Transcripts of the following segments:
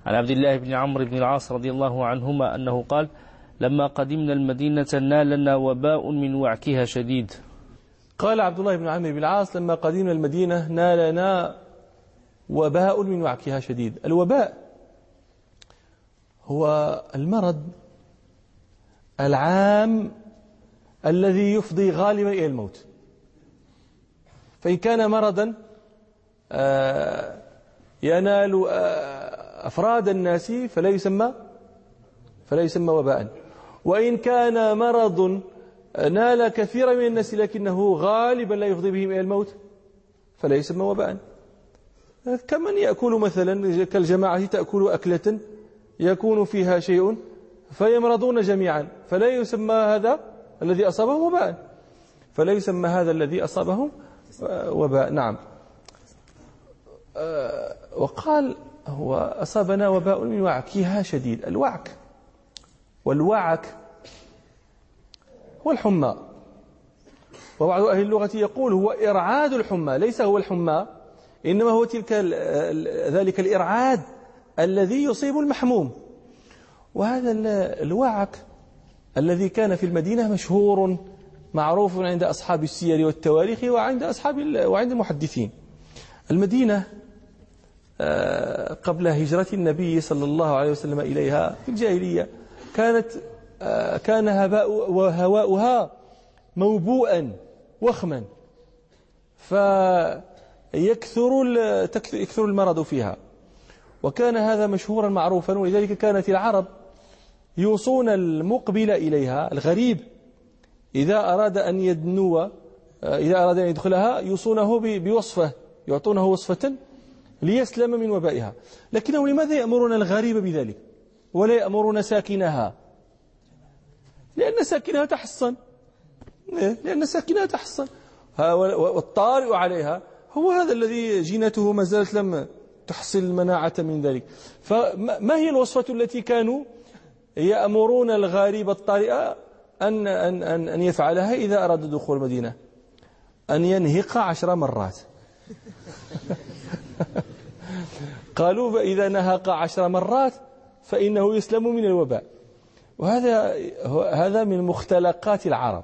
عن عبد الله بن عمرو بن العاص رضي الله عنهما أنه قال: لما قدمنا المدينة نالنا وباء من وعكها شديد. قال عبد الله بن عمرو بن العاص: لما قدمنا المدينة نالنا وباء من وعكها شديد. الوباء هو المرض العام الذي يفضي غالبا إلى الموت. فإن كان مرضا ينال أفراد الناس فلا يسمى وباء، وإن كان مرض نال كثيرا من الناس لكنه غالبا لا يفضي بهم إلى الموت فلا يسمى وباء. كمن يأكل مثلا كالجماعة تأكل أكلة يكون فيها شيء فيمرضون جميعا فلا يسمى هذا الذي أصابهم وباء، فلا يسمى هذا الذي أصابهم وباء. نعم. وقال: هو أصابنا وباء من وعكها شديد. الوعك والوعك هو الحمى، وبعض أهل اللغة يقول هو إرعاد الحمى، ليس هو الحمى إنما هو ذلك الإرعاد الذي يصيب المحموم. وهذا الوعك الذي كان في المدينة مشهور معروف عند أصحاب السير والتواريخ وعند المحدثين. المدينة قبل هجرة النبي صلى الله عليه وسلم إليها في الجاهلية كان هواؤها موبوءا وخما، فيكثر المرض فيها، وكان هذا مشهورا معروفا. ولذلك كانت العرب يوصون المقبل إليها الغريب إذا أراد أن يدخلها يوصونه بوصفة، يعطونه وصفة ليسلم من وبائها. لكنه لماذا يأمرون الغريب بذلك ولا يأمرون ساكنها؟ لأن ساكنها تحصن، والطارئ عليها هو هذا الذي جينته ما زالت لم تحصل المناعة من ذلك. فما هي الوصفة التي كانوا يأمرون الغريب الطارئ أن يفعلها إذا أراد دخول المدينة؟ أن ينهق 10 مرات. قالوا: فإذا نهق 10 مرات فإنه يسلم من الوباء. وهذا من مختلقات العرب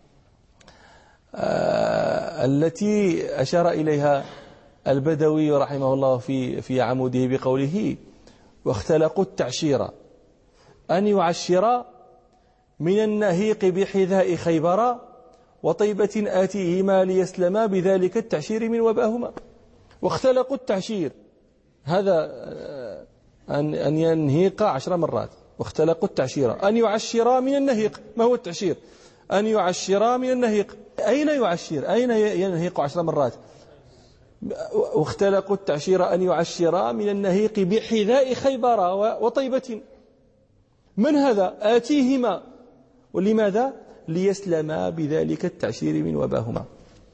التي أشار إليها البدوي رحمه الله في عموده بقوله: واختلقوا التعشير أن يعشر من النهيق بحذاء خيبر وطيبة آتيهما ليسلما بذلك التعشير من وباهما. واختلقوا التعشير هذا أن ينهيق 10 مرات. واختلقوا التعشير أن يعشر من النهيق. ما هو التعشير؟ أن يعشر من النهيق. أين يعشر؟ أين ينهيق 10 مرات؟ واختلقوا التعشير أن يعشر من النهيق بحذاء خيبر وطيبة. من هذا؟ آتيهما. ولماذا؟ ليسلما بذلك التعشير من وباهما.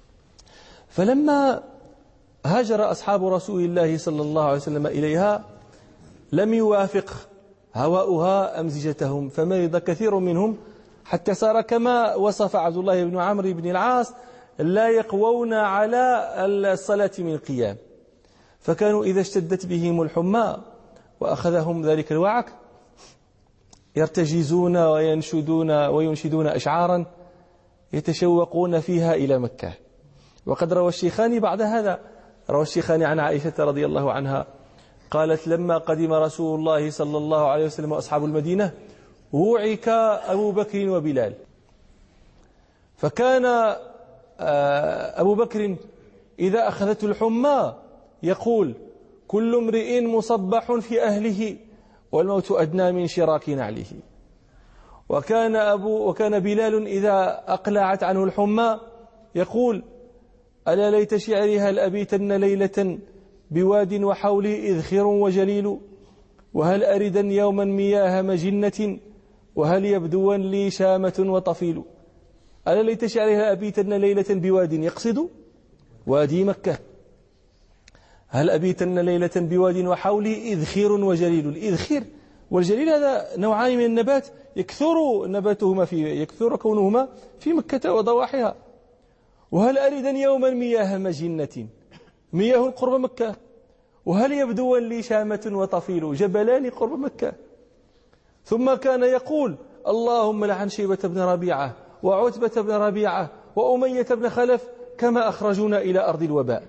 فلما هاجر أصحاب رسول الله صلى الله عليه وسلم إليها لم يوافق هواؤها أمزجتهم، فمرض كثير منهم حتى صار كما وصف عبد الله بن عمرو بن العاص لا يقوون على الصلاة من القيام. فكانوا إذا اشتدت بهم الحمى وأخذهم ذلك الوعك يرتجزون وينشدون أشعارا يتشوقون فيها إلى مكة. وقد روى الشيخان بعد هذا، روى الشيخان عن عائشة رضي الله عنها قالت: لما قدم رسول الله صلى الله عليه وسلم وأصحاب المدينة وعك أبو بكر وبلال. فكان أبو بكر إذا أخذته الحمى يقول: كل امرئ مصبح في أهله والموت أدنى من شراك نعله. وكان بلال إذا أقلعت عنه الحمى يقول: ألا ليت شعري هل أبيتن ليلة بواد وحولي إذخر وجليل، وهل أردا يوما مياه مجنة، وهل يبدوا لي شامة وطفيل. ألا ليت شعري هل أبيتن ليلة بواد، يقصد وادي مكة. هل أبيتن ليلة بواد وحولي إذخر وجليل. الإذخر والجليل هذا نوعان من النبات يكثر كونهما في مكة وضواحيها. وهل أردا يوما مياه مجنة، مياه قرب مكة. وهل يبدون لي شامة وطفيل جبلان قرب مكة. ثم كان يقول اللهم لعن شيبة بن ربيعة وعتبة بن ربيعة وأمية بن خلف كما أخرجونا إلى أرض الوباء.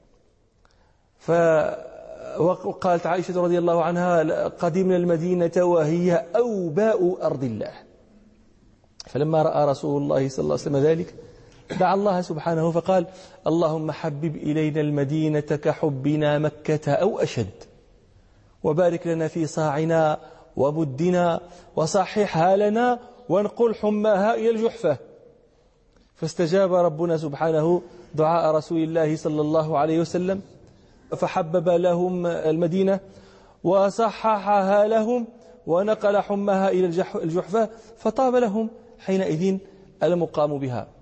وقالت عائشة رضي الله عنها قدمنا المدينة وهي أوباء أرض الله. فلما رأى رسول الله صلى الله عليه وسلم ذلك دعا الله سبحانه فقال اللهم حبب إلينا المدينة كحبنا مكة أو أشد، وبارك لنا في صاعنا ومدنا وصححها لنا وانقل حماها إلى الجحفة. فاستجاب ربنا سبحانه دعاء رسول الله صلى الله عليه وسلم فحبب لهم المدينة وصححها لهم ونقل حماها إلى الجحفة، فطاب لهم حينئذ المقام بها.